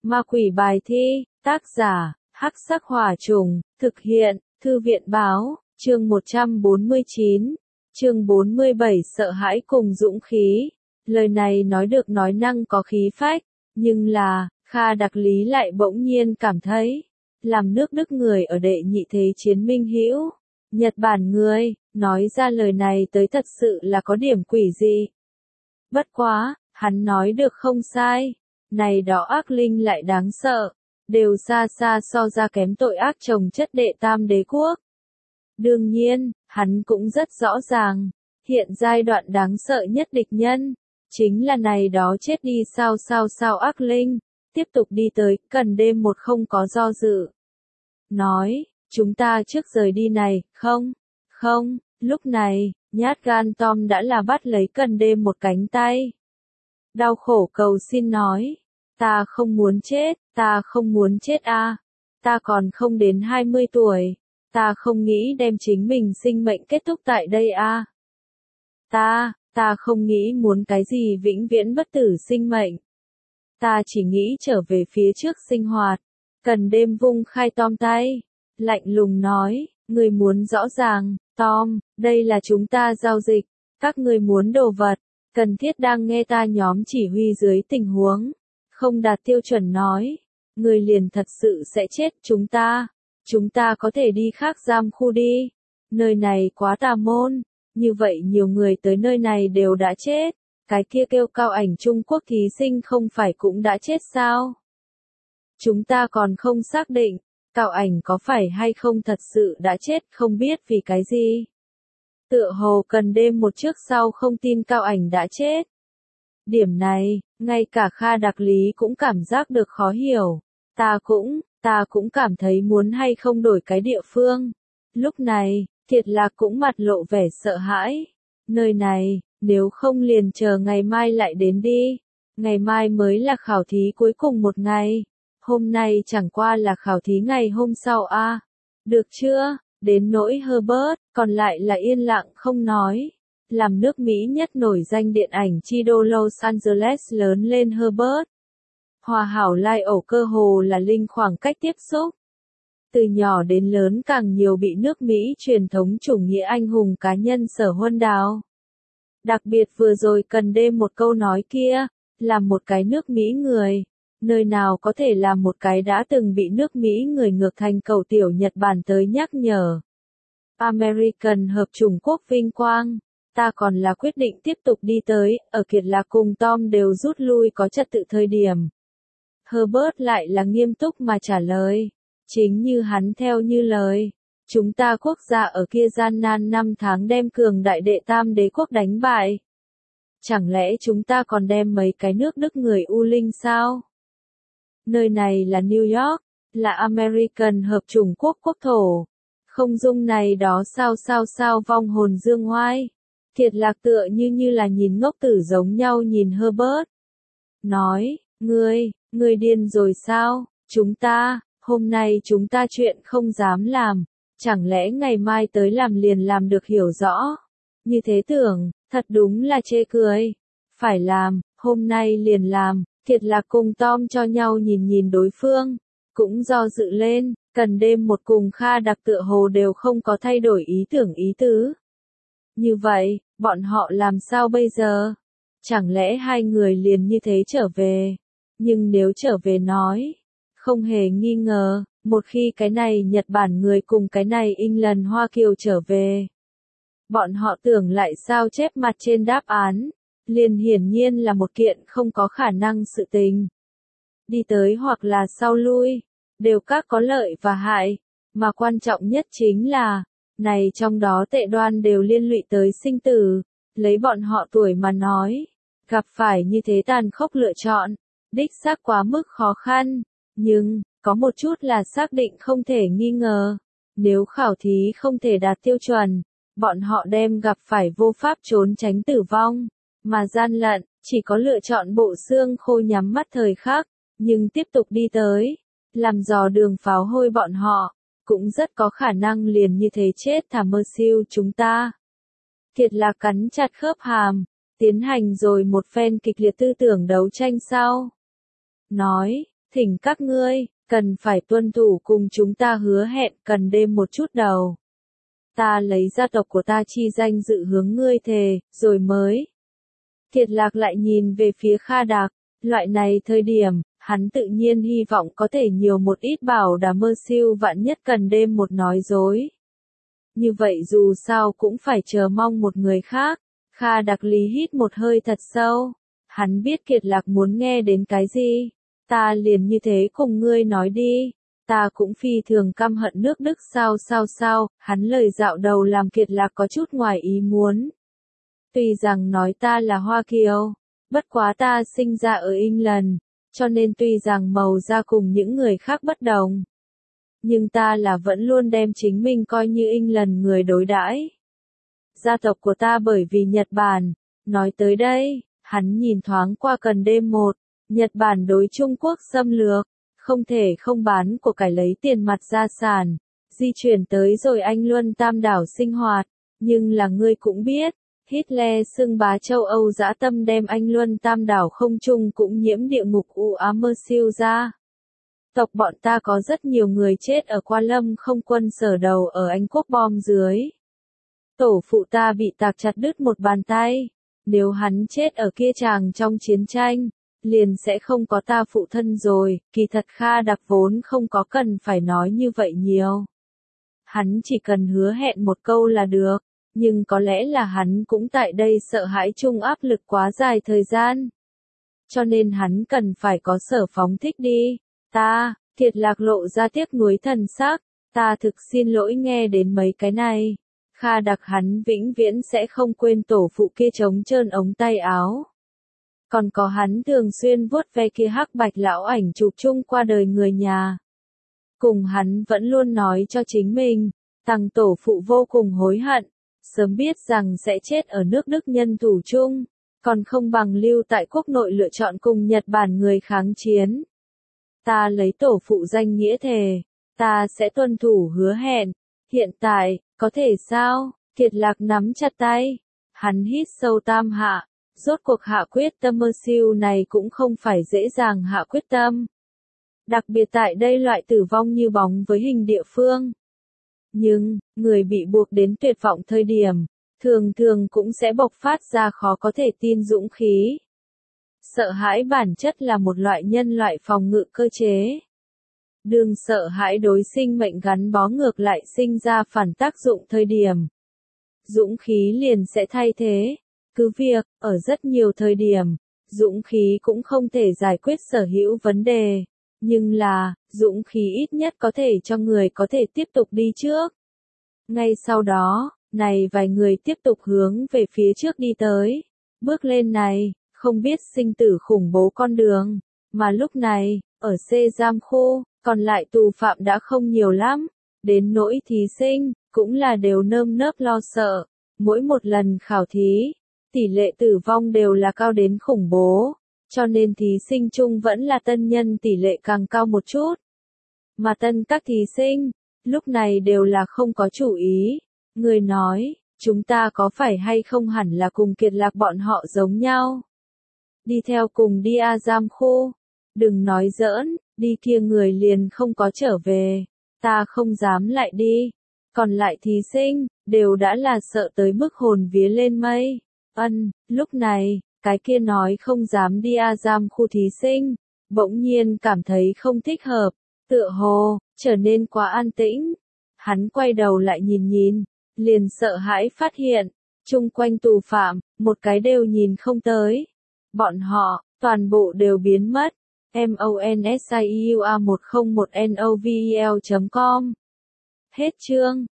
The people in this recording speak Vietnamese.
Ma quỷ bài thi, tác giả, Hắc Sắc Hỏa Trùng, thực hiện, Thư viện báo, chương 149, chương 47 sợ hãi cùng dũng khí. Lời này nói được nói năng có khí phách, nhưng là, Kha Đặc Lý lại bỗng nhiên cảm thấy, làm nước Đức người ở đệ nhị thế chiến minh hữu, Nhật Bản người, nói ra lời này tới thật sự là có điểm quỷ dị. Bất quá, hắn nói được không sai, này đó ác linh lại đáng sợ, đều xa xa so ra kém tội ác chồng chất đệ tam đế quốc. Đương nhiên, hắn cũng rất rõ ràng, hiện giai đoạn đáng sợ nhất địch nhân, chính là này đó chết đi sao ác linh, tiếp tục đi tới, cần đêm một không có do dự. Nói, chúng ta trước rời đi này, không, lúc này, nhát gan Tom đã là bắt lấy cần đêm một cánh tay. Đau khổ cầu xin nói, ta không muốn chết a, ta còn không đến 20 tuổi, ta không nghĩ đem chính mình sinh mệnh kết thúc tại đây a. Ta không nghĩ muốn cái gì vĩnh viễn bất tử sinh mệnh. Ta chỉ nghĩ trở về phía trước sinh hoạt. Cần đêm vung khai Tom tay, lạnh lùng nói, người muốn rõ ràng, Tom, đây là chúng ta giao dịch, các người muốn đồ vật, cần thiết đang nghe ta nhóm chỉ huy dưới tình huống, không đạt tiêu chuẩn nói, người liền thật sự sẽ chết. Chúng ta có thể đi khác giam khu đi, nơi này quá tà môn, như vậy nhiều người tới nơi này đều đã chết, cái kia kêu cao ảnh Trung Quốc thí sinh không phải cũng đã chết sao? Chúng ta còn không xác định, cao ảnh có phải hay không thật sự đã chết, không biết vì cái gì. Tựa hồ cần đêm một trước sau không tin cao ảnh đã chết. Điểm này, ngay cả Kha Đặc Lý cũng cảm giác được khó hiểu. Ta cũng cảm thấy muốn hay không đổi cái địa phương. Lúc này, Thiệt Lạc cũng mặt lộ vẻ sợ hãi. Nơi này, nếu không liền chờ ngày mai lại đến đi. Ngày mai mới là khảo thí cuối cùng một ngày. Hôm nay chẳng qua là khảo thí ngày hôm sau a. Được chưa? Đến nỗi Herbert, còn lại là yên lặng không nói. Làm nước Mỹ nhất nổi danh điện ảnh chi đô Los Angeles lớn lên Herbert. Hòa hảo lai ổ cơ hồ là linh khoảng cách tiếp xúc. Từ nhỏ đến lớn càng nhiều bị nước Mỹ truyền thống chủ nghĩa anh hùng cá nhân sở huân đào. Đặc biệt vừa rồi cần đêm một câu nói kia, là một cái nước Mỹ người. Nơi nào có thể là một cái đã từng bị nước Mỹ người ngược thành cầu tiểu Nhật Bản tới nhắc nhở. American hợp chủng quốc vinh quang. Ta còn là quyết định tiếp tục đi tới, ở Kiệt Lạc cùng Tom đều rút lui có trật tự thời điểm. Herbert lại là nghiêm túc mà trả lời. Chính như hắn theo như lời. Chúng ta quốc gia ở kia gian nan 5 tháng đem cường đại đệ tam đế quốc đánh bại. Chẳng lẽ chúng ta còn đem mấy cái nước Đức người U Linh sao? Nơi này là New York, là American hợp chủng quốc quốc thổ. Không dung này đó sao vong hồn dương oai. Thiệt Lạc tựa như là nhìn ngốc tử giống nhau nhìn Herbert. Nói, ngươi điên rồi sao? Hôm nay chúng ta chuyện không dám làm. Chẳng lẽ ngày mai tới làm liền làm được hiểu rõ? Như thế tưởng, thật đúng là chê cười. Phải làm, hôm nay liền làm. Thiệt Lạc cùng Tom cho nhau nhìn đối phương, cũng do dự lên, cần đêm một cùng Kha Đặc tựa hồ đều không có thay đổi ý tưởng ý tứ. Như vậy, bọn họ làm sao bây giờ? Chẳng lẽ hai người liền như thế trở về? Nhưng nếu trở về nói, không hề nghi ngờ, một khi cái này Nhật Bản người cùng cái này England Hoa Kiều trở về, bọn họ tưởng lại sao chép mặt trên đáp án. Liền hiển nhiên là một kiện không có khả năng sự tình. Đi tới hoặc là sau lui, đều các có lợi và hại, mà quan trọng nhất chính là, này trong đó tệ đoan đều liên lụy tới sinh tử, lấy bọn họ tuổi mà nói, gặp phải như thế tàn khốc lựa chọn, đích xác quá mức khó khăn, nhưng, có một chút là xác định không thể nghi ngờ, nếu khảo thí không thể đạt tiêu chuẩn, bọn họ đem gặp phải vô pháp trốn tránh tử vong. Mà gian lận, chỉ có lựa chọn bộ xương khô nhắm mắt thời khắc, nhưng tiếp tục đi tới, làm dò đường pháo hôi bọn họ, cũng rất có khả năng liền như thế chết thả mơ siêu chúng ta. Thiệt Lạc cắn chặt khớp hàm, tiến hành rồi một phen kịch liệt tư tưởng đấu tranh sau. Nói, thỉnh các ngươi, cần phải tuân thủ cùng chúng ta hứa hẹn cần đêm một chút đầu. Ta lấy gia tộc của ta chi danh dự hướng ngươi thề, rồi mới. Kiệt Lạc lại nhìn về phía Kha Đạc, loại này thời điểm, hắn tự nhiên hy vọng có thể nhiều một ít bảo đảm mơ siêu vạn nhất cần đêm một nói dối. Như vậy dù sao cũng phải chờ mong một người khác. Kha Đạc Lý hít một hơi thật sâu. Hắn biết Kiệt Lạc muốn nghe đến cái gì. Ta liền như thế cùng ngươi nói đi. Ta cũng phi thường căm hận nước Đức sao, hắn lời dạo đầu làm Kiệt Lạc có chút ngoài ý muốn. Tuy rằng nói ta là Hoa Kiều, bất quá ta sinh ra ở England, cho nên tuy rằng màu da cùng những người khác bất đồng. Nhưng ta là vẫn luôn đem chính mình coi như England người đối đãi. Gia tộc của ta bởi vì Nhật Bản, nói tới đây, hắn nhìn thoáng qua cần đêm một, Nhật Bản đối Trung Quốc xâm lược, không thể không bán của cải lấy tiền mặt gia sản, di chuyển tới rồi Anh Luân Tam đảo sinh hoạt, nhưng là ngươi cũng biết, Hitler xưng bá châu Âu dã tâm đem Anh Luân Tam đảo không trung cũng nhiễm địa ngục u ám mơ siêu ra. Tộc bọn ta có rất nhiều người chết ở Qua Lâm không quân sở đầu ở Anh quốc bom dưới. Tổ phụ ta bị tạc chặt đứt một bàn tay, nếu hắn chết ở kia chàng trong chiến tranh, liền sẽ không có ta phụ thân rồi, kỳ thật Kha Đạc vốn không có cần phải nói như vậy nhiều. Hắn chỉ cần hứa hẹn một câu là được, nhưng có lẽ là hắn cũng tại đây sợ hãi chung áp lực quá dài thời gian. Cho nên hắn cần phải có sở phóng thích đi. Ta, Kiệt Lạc lộ ra tiếc nuối thần sắc, ta thực xin lỗi nghe đến mấy cái này. Kha Đạc hắn vĩnh viễn sẽ không quên tổ phụ kia trống trơn ống tay áo. Còn có hắn thường xuyên vuốt ve kia hắc bạch lão ảnh chụp chung qua đời người nhà. Cùng hắn vẫn luôn nói cho chính mình, tằng tổ phụ vô cùng hối hận, sớm biết rằng sẽ chết ở nước Đức nhân thủ chung, còn không bằng lưu tại quốc nội lựa chọn cùng Nhật Bản người kháng chiến. Ta lấy tổ phụ danh nghĩa thề, ta sẽ tuân thủ hứa hẹn. Hiện tại, có thể sao? Kiệt Lạc nắm chặt tay. Hắn hít sâu tam hạ, rốt cuộc hạ quyết tâm mơ siêu này cũng không phải dễ dàng hạ quyết tâm. Đặc biệt tại đây loại tử vong như bóng với hình địa phương. Nhưng, người bị buộc đến tuyệt vọng thời điểm, thường thường cũng sẽ bộc phát ra khó có thể tin dũng khí. Sợ hãi bản chất là một loại nhân loại phòng ngự cơ chế. Đương sợ hãi đối sinh mệnh gắn bó ngược lại sinh ra phản tác dụng thời điểm. Dũng khí liền sẽ thay thế. Cứ việc, ở rất nhiều thời điểm, dũng khí cũng không thể giải quyết sở hữu vấn đề. Nhưng là, dũng khí ít nhất có thể cho người có thể tiếp tục đi trước. Ngay sau đó, này vài người tiếp tục hướng về phía trước đi tới. Bước lên này, không biết sinh tử khủng bố con đường. Mà lúc này, ở giam khu, còn lại tù phạm đã không nhiều lắm. Đến nỗi thí sinh, cũng là đều nơm nớp lo sợ. Mỗi một lần khảo thí, tỷ lệ tử vong đều là cao đến khủng bố. Cho nên thí sinh chung vẫn là tân nhân tỷ lệ càng cao một chút. Mà tân các thí sinh, lúc này đều là không có chủ ý. Người nói, chúng ta có phải hay không hẳn là cùng Kiệt Lạc bọn họ giống nhau. Đi theo cùng đi giam khu. Đừng nói giỡn, đi kia người liền không có trở về. Ta không dám lại đi. Còn lại thí sinh, đều đã là sợ tới mức hồn vía lên mây. Lúc này, cái kia nói không dám đi giam khu thí sinh, bỗng nhiên cảm thấy không thích hợp, tựa hồ, trở nên quá an tĩnh. Hắn quay đầu lại nhìn, liền sợ hãi phát hiện, chung quanh tù phạm, một cái đều nhìn không tới. Bọn họ, toàn bộ đều biến mất. MONSIUA101NOVEL.com Hết chương.